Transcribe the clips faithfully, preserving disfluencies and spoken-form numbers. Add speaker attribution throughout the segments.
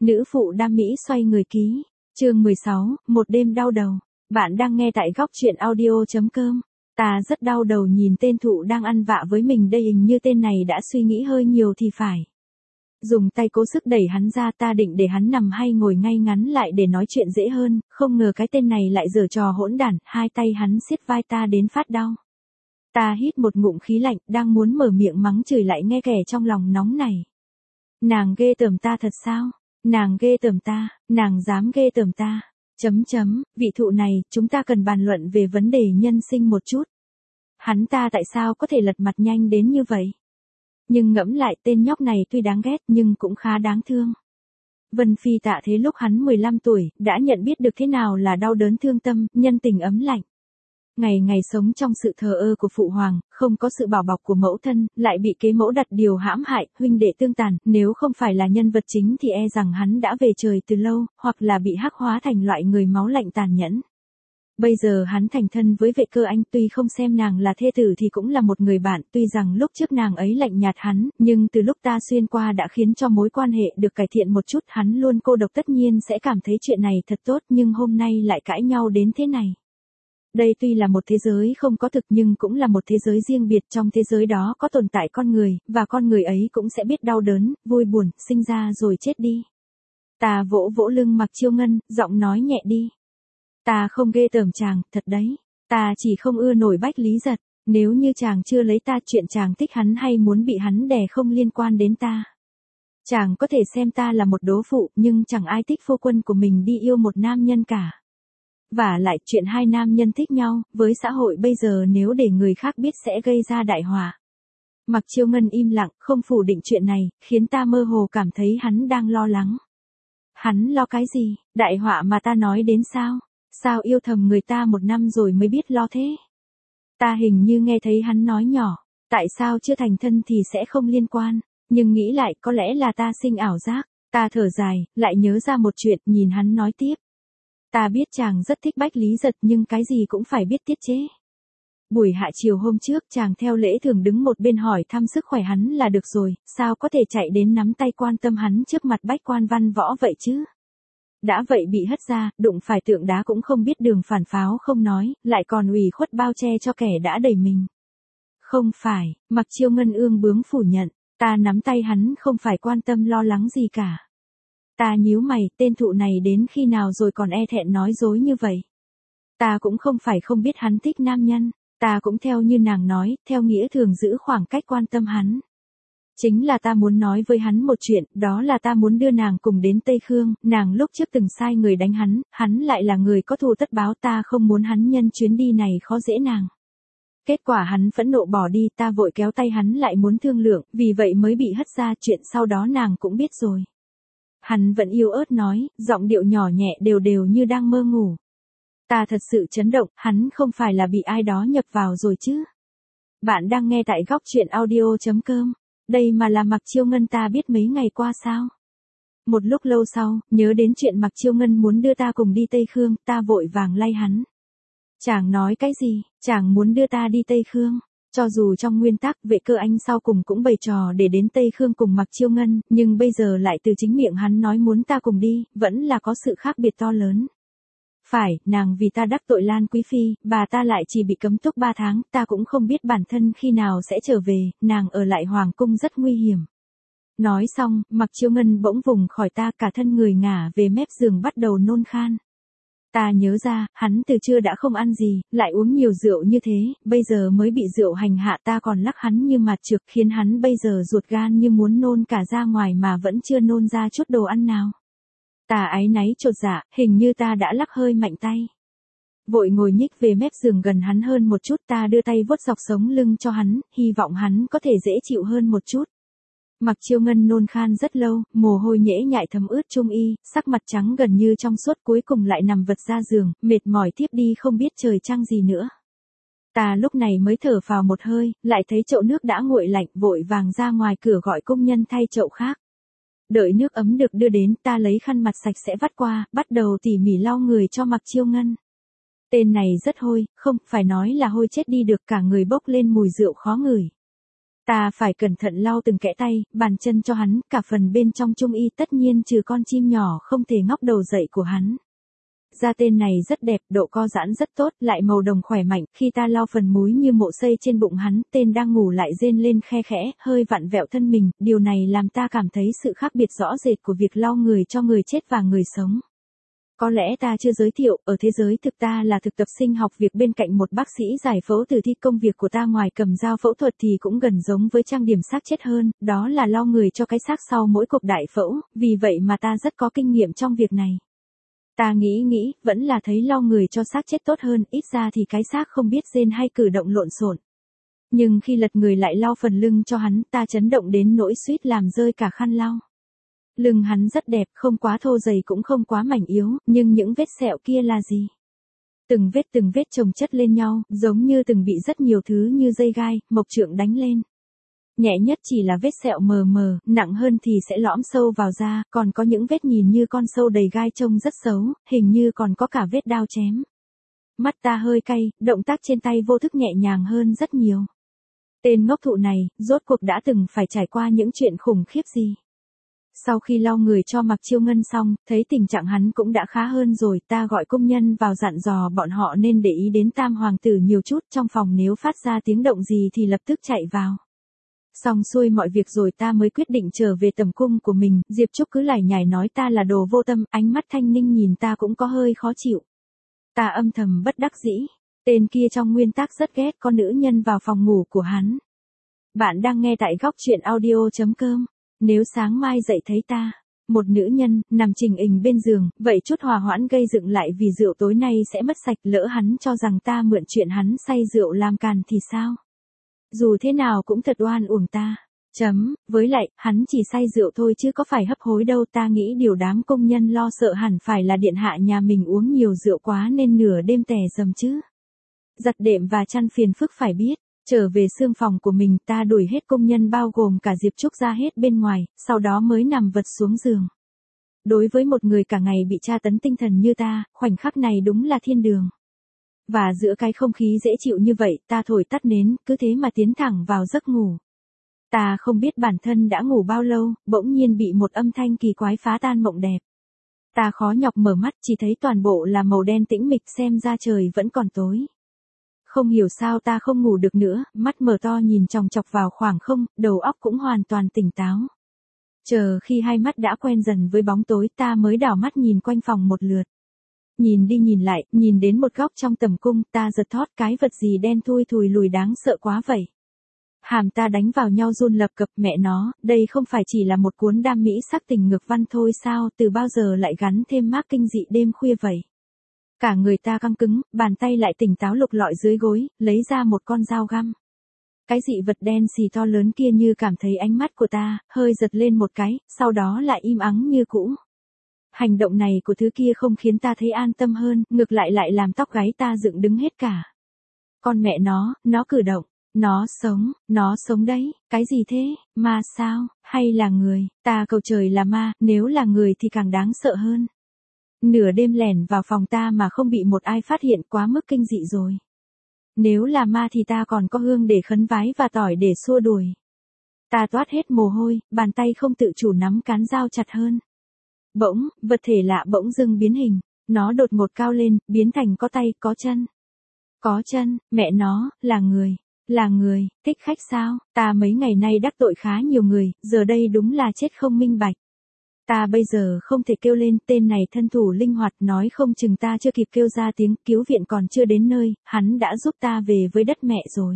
Speaker 1: Nữ phụ đam mỹ xoay người ký. Chương mười sáu, một đêm đau đầu. Bạn đang nghe tại góc truyện audio chấm com. Ta rất đau đầu nhìn tên thụ đang ăn vạ với mình đây, hình như tên này đã suy nghĩ hơi nhiều thì phải. Dùng tay cố sức đẩy hắn ra, ta định để hắn nằm hay ngồi ngay ngắn lại để nói chuyện dễ hơn, không ngờ cái tên này lại giở trò hỗn đản, hai tay hắn siết vai ta đến phát đau. Ta hít một ngụm khí lạnh, đang muốn mở miệng mắng chửi lại nghe kẻ trong lòng nóng này. Nàng ghê tởm ta thật sao? Nàng ghê tởm ta, nàng dám ghê tởm ta. Chấm chấm, vị thụ này, chúng ta cần bàn luận về vấn đề nhân sinh một chút. Hắn ta tại sao có thể lật mặt nhanh đến như vậy? Nhưng ngẫm lại, tên nhóc này tuy đáng ghét nhưng cũng khá đáng thương. Vân Phi tạ thế lúc hắn mười lăm tuổi, đã nhận biết được thế nào là đau đớn thương tâm, nhân tình ấm lạnh. Ngày ngày sống trong sự thờ ơ của phụ hoàng, không có sự bảo bọc của mẫu thân, lại bị kế mẫu đặt điều hãm hại, huynh đệ tương tàn, nếu không phải là nhân vật chính thì e rằng hắn đã về trời từ lâu, hoặc là bị hắc hóa thành loại người máu lạnh tàn nhẫn. Bây giờ hắn thành thân với Vệ Cơ Anh, tuy không xem nàng là thê tử thì cũng là một người bạn, tuy rằng lúc trước nàng ấy lạnh nhạt hắn, nhưng từ lúc ta xuyên qua đã khiến cho mối quan hệ được cải thiện một chút, hắn luôn cô độc tất nhiên sẽ cảm thấy chuyện này thật tốt, nhưng hôm nay lại cãi nhau đến thế này. Đây tuy là một thế giới không có thực nhưng cũng là một thế giới riêng biệt, trong thế giới đó có tồn tại con người, và con người ấy cũng sẽ biết đau đớn, vui buồn, sinh ra rồi chết đi. Ta vỗ vỗ lưng Mạc Chiêu Ngân, giọng nói nhẹ đi. Ta không ghê tởm chàng, thật đấy. Ta chỉ không ưa nổi Bách Lý Giật. Nếu như chàng chưa lấy ta, chuyện chàng thích hắn hay muốn bị hắn đè không liên quan đến ta. Chàng có thể xem ta là một đố phụ, nhưng chẳng ai thích phu quân của mình đi yêu một nam nhân cả. Và lại chuyện hai nam nhân thích nhau, với xã hội bây giờ nếu để người khác biết sẽ gây ra đại họa. Mạc Chiêu Ngân im lặng, không phủ định chuyện này, khiến ta mơ hồ cảm thấy hắn đang lo lắng. Hắn lo cái gì? Đại họa mà ta nói đến sao? Sao yêu thầm người ta một năm rồi mới biết lo thế? Ta hình như nghe thấy hắn nói nhỏ, tại sao chưa thành thân thì sẽ không liên quan, nhưng nghĩ lại có lẽ là ta sinh ảo giác. Ta thở dài, lại nhớ ra một chuyện, nhìn hắn nói tiếp. Ta biết chàng rất thích Bách Lý Giật nhưng cái gì cũng phải biết tiết chế. Buổi hạ chiều hôm trước chàng theo lễ thường đứng một bên hỏi thăm sức khỏe hắn là được rồi, sao có thể chạy đến nắm tay quan tâm hắn trước mặt bách quan văn võ vậy chứ? Đã vậy bị hất ra, đụng phải tượng đá cũng không biết đường phản pháo không nói, lại còn ủy khuất bao che cho kẻ đã đẩy mình. Không phải, Mạc Chiêu Ngân ương bướng phủ nhận, ta nắm tay hắn không phải quan tâm lo lắng gì cả. Ta nhíu mày, tên thụ này đến khi nào rồi còn e thẹn nói dối như vậy. Ta cũng không phải không biết hắn thích nam nhân, ta cũng theo như nàng nói, theo nghĩa thường giữ khoảng cách quan tâm hắn. Chính là ta muốn nói với hắn một chuyện, đó là ta muốn đưa nàng cùng đến Tây Khương, nàng lúc trước từng sai người đánh hắn, hắn lại là người có thù tất báo, ta không muốn hắn nhân chuyến đi này khó dễ nàng. Kết quả hắn phẫn nộ bỏ đi, ta vội kéo tay hắn lại muốn thương lượng, vì vậy mới bị hất ra, chuyện sau đó nàng cũng biết rồi. Hắn vẫn yếu ớt nói, giọng điệu nhỏ nhẹ đều đều như đang mơ ngủ. Ta thật sự chấn động, hắn không phải là bị ai đó nhập vào rồi chứ. Bạn đang nghe tại góc truyện audio chấm com. Đây mà là Mạc Chiêu Ngân ta biết mấy ngày qua sao? Một lúc lâu sau, nhớ đến chuyện Mạc Chiêu Ngân muốn đưa ta cùng đi Tây Khương, ta vội vàng lay hắn. Chàng nói cái gì? Chàng muốn đưa ta đi Tây Khương? Cho dù trong nguyên tắc Vệ Cơ Anh sau cùng cũng bày trò để đến Tây Khương cùng Mạc Chiêu Ngân, nhưng bây giờ lại từ chính miệng hắn nói muốn ta cùng đi, vẫn là có sự khác biệt to lớn. Phải, nàng vì ta đắc tội Lan Quý Phi, bà ta lại chỉ bị cấm túc ba tháng, ta cũng không biết bản thân khi nào sẽ trở về, nàng ở lại Hoàng Cung rất nguy hiểm. Nói xong, Mạc Chiêu Ngân bỗng vùng khỏi ta, cả thân người ngả về mép giường bắt đầu nôn khan. Ta nhớ ra, hắn từ trưa đã không ăn gì, lại uống nhiều rượu như thế, bây giờ mới bị rượu hành hạ, ta còn lắc hắn như mạt trược, khiến hắn bây giờ ruột gan như muốn nôn cả ra ngoài mà vẫn chưa nôn ra chút đồ ăn nào. Ta áy náy chột dạ, hình như ta đã lắc hơi mạnh tay. Vội ngồi nhích về mép giường gần hắn hơn một chút, ta đưa tay vuốt dọc sống lưng cho hắn, hy vọng hắn có thể dễ chịu hơn một chút. Mạc Chiêu Ngân nôn khan rất lâu, mồ hôi nhễ nhại thấm ướt trung y, sắc mặt trắng gần như trong suốt, cuối cùng lại nằm vật ra giường, mệt mỏi tiếp đi không biết trời trăng gì nữa. Ta lúc này mới thở phào một hơi, lại thấy chậu nước đã nguội lạnh, vội vàng ra ngoài cửa gọi công nhân thay chậu khác. Đợi nước ấm được đưa đến, ta lấy khăn mặt sạch sẽ vắt qua, bắt đầu tỉ mỉ lau người cho Mạc Chiêu Ngân. Tên này rất hôi, không, phải nói là hôi chết đi được, cả người bốc lên mùi rượu khó ngửi. Ta phải cẩn thận lau từng kẽ tay, bàn chân cho hắn, cả phần bên trong trung y tất nhiên trừ con chim nhỏ không thể ngóc đầu dậy của hắn. Da tên này rất đẹp, độ co giãn rất tốt, lại màu đồng khỏe mạnh, khi ta lau phần múi như mộ xây trên bụng hắn, tên đang ngủ lại rên lên khe khẽ, hơi vặn vẹo thân mình, điều này làm ta cảm thấy sự khác biệt rõ rệt của việc lau người cho người chết và người sống. Có lẽ ta chưa giới thiệu, ở thế giới thực ta là thực tập sinh học việc bên cạnh một bác sĩ giải phẫu tử thi. Công việc của ta ngoài cầm dao phẫu thuật thì cũng gần giống với trang điểm xác chết hơn, đó là lau người cho cái xác sau mỗi cuộc đại phẫu, vì vậy mà ta rất có kinh nghiệm trong việc này. Ta nghĩ nghĩ, vẫn là thấy lau người cho xác chết tốt hơn, ít ra thì cái xác không biết rên hay cử động lộn xộn. Nhưng khi lật người lại lau phần lưng cho hắn, ta chấn động đến nỗi suýt làm rơi cả khăn lau. Lưng hắn rất đẹp, không quá thô dày cũng không quá mảnh yếu, nhưng những vết sẹo kia là gì? Từng vết từng vết chồng chất lên nhau, giống như từng bị rất nhiều thứ như dây gai, mộc trượng đánh lên. Nhẹ nhất chỉ là vết sẹo mờ mờ, nặng hơn thì sẽ lõm sâu vào da, còn có những vết nhìn như con sâu đầy gai trông rất xấu, hình như còn có cả vết đao chém. Mắt ta hơi cay, động tác trên tay vô thức nhẹ nhàng hơn rất nhiều. Tên ngốc thụ này, rốt cuộc đã từng phải trải qua những chuyện khủng khiếp gì? Sau khi lau người cho Mạc Chiêu Ngân xong, thấy tình trạng hắn cũng đã khá hơn rồi, ta gọi công nhân vào dặn dò bọn họ nên để ý đến Tam Hoàng tử nhiều chút, trong phòng nếu phát ra tiếng động gì thì lập tức chạy vào. Xong xuôi mọi việc rồi ta mới quyết định trở về tầm cung của mình. Diệp Trúc cứ lải nhải nói ta là đồ vô tâm, ánh mắt thanh ninh nhìn ta cũng có hơi khó chịu. Ta âm thầm bất đắc dĩ, tên kia trong nguyên tắc rất ghét con nữ nhân vào phòng ngủ của hắn. Bạn đang nghe tại góc truyện audio chấm com. Nếu sáng mai dậy thấy ta, một nữ nhân, nằm trình hình bên giường, vậy chút hòa hoãn gây dựng lại vì rượu tối nay sẽ mất sạch, lỡ hắn cho rằng ta mượn chuyện hắn say rượu làm càn thì sao? Dù thế nào cũng thật oan uổng ta. Chấm, với lại, hắn chỉ say rượu thôi chứ có phải hấp hối đâu. Ta nghĩ điều đám công nhân lo sợ hẳn phải là điện hạ nhà mình uống nhiều rượu quá nên nửa đêm tè dầm chứ. Giặt đệm và chăn phiền phức phải biết. Trở về xương phòng của mình, ta đuổi hết công nhân bao gồm cả Diệp Trúc ra hết bên ngoài, sau đó mới nằm vật xuống giường. Đối với một người cả ngày bị tra tấn tinh thần như ta, khoảnh khắc này đúng là thiên đường. Và giữa cái không khí dễ chịu như vậy, ta thổi tắt nến, cứ thế mà tiến thẳng vào giấc ngủ. Ta không biết bản thân đã ngủ bao lâu, bỗng nhiên bị một âm thanh kỳ quái phá tan mộng đẹp. Ta khó nhọc mở mắt, chỉ thấy toàn bộ là màu đen tĩnh mịch, xem ra trời vẫn còn tối. Không hiểu sao ta không ngủ được nữa, mắt mở to nhìn chòng chọc vào khoảng không, đầu óc cũng hoàn toàn tỉnh táo. Chờ khi hai mắt đã quen dần với bóng tối, ta mới đảo mắt nhìn quanh phòng một lượt. Nhìn đi nhìn lại, nhìn đến một góc trong tầm cung, ta giật thót, cái vật gì đen thui thùi lùi đáng sợ quá vậy. Hàm ta đánh vào nhau run lập cập, mẹ nó, đây không phải chỉ là một cuốn đam mỹ sắc tình ngược văn thôi sao, từ bao giờ lại gắn thêm mác kinh dị đêm khuya vậy. Cả người ta căng cứng, bàn tay lại tỉnh táo lục lọi dưới gối, lấy ra một con dao găm. Cái dị vật đen xì to lớn kia như cảm thấy ánh mắt của ta, hơi giật lên một cái, sau đó lại im ắng như cũ. Hành động này của thứ kia không khiến ta thấy an tâm hơn, ngược lại lại làm tóc gáy ta dựng đứng hết cả. Con mẹ nó, nó cử động, nó sống, nó sống đấy, cái gì thế, ma sao, hay là người, ta cầu trời là ma, nếu là người thì càng đáng sợ hơn. Nửa đêm lẻn vào phòng ta mà không bị một ai phát hiện quá mức kinh dị rồi. Nếu là ma thì ta còn có hương để khấn vái và tỏi để xua đuổi. Ta toát hết mồ hôi, bàn tay không tự chủ nắm cán dao chặt hơn. Bỗng, vật thể lạ bỗng dưng biến hình, nó đột ngột cao lên, biến thành có tay, có chân. Có chân, mẹ nó, là người, là người, thích khách sao, ta mấy ngày nay đắc tội khá nhiều người, giờ đây đúng là chết không minh bạch. Ta bây giờ không thể kêu lên, tên này thân thủ linh hoạt, nói không chừng ta chưa kịp kêu ra tiếng cứu viện còn chưa đến nơi, hắn đã giúp ta về với đất mẹ rồi.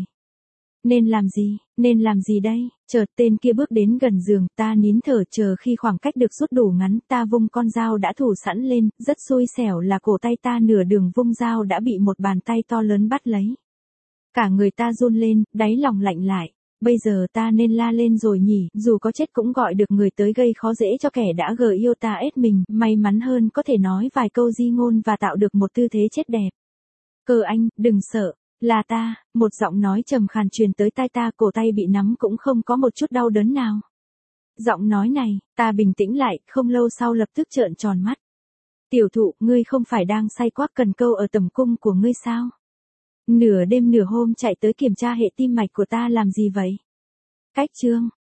Speaker 1: Nên làm gì, nên làm gì đây, chợt tên kia bước đến gần giường, ta nín thở chờ khi khoảng cách được rút đủ ngắn, ta vung con dao đã thủ sẵn lên, rất xui xẻo là cổ tay ta nửa đường vung dao đã bị một bàn tay to lớn bắt lấy. Cả người ta run lên, đáy lòng lạnh lại. Bây giờ ta nên la lên rồi nhỉ, dù có chết cũng gọi được người tới gây khó dễ cho kẻ đã gờ yêu ta ết mình, may mắn hơn có thể nói vài câu di ngôn và tạo được một tư thế chết đẹp. Cơ anh, đừng sợ, là ta, một giọng nói trầm khàn truyền tới tai ta, cổ tay bị nắm cũng không có một chút đau đớn nào. Giọng nói này, ta bình tĩnh lại, không lâu sau lập tức trợn tròn mắt. Tiểu thụ, ngươi không phải đang say quác cần câu ở tầm cung của ngươi sao? Nửa đêm nửa hôm chạy tới kiểm tra hệ tim mạch của ta làm gì vậy? Cách chương